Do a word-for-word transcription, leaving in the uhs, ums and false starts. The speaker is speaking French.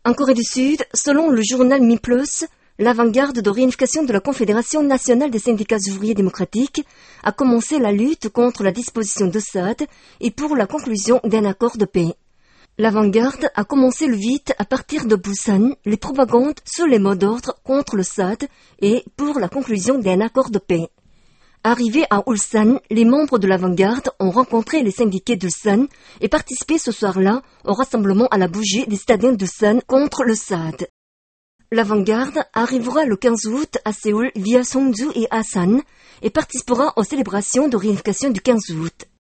En Corée du Sud, selon le journal MIPLUS, l'avant-garde de réunification de la Confédération nationale des syndicats ouvriers démocratiques a commencé la lutte contre la disposition de Assad et pour la conclusion d'un accord de paix. L'avant-garde a commencé le huit à partir de Busan les propagandes sur les mots d'ordre contre le Assad et pour la conclusion d'un accord de paix. Arrivés à Ulsan, les membres de l'avant-garde ont rencontré les syndiqués d'Ulsan et participé ce soir-là au rassemblement à la bougie des citadins d'Ulsan contre le Assad. L'avant-garde arrivera le quinze août à Séoul via Songju et Asan et participera aux célébrations de réunification du quinze août.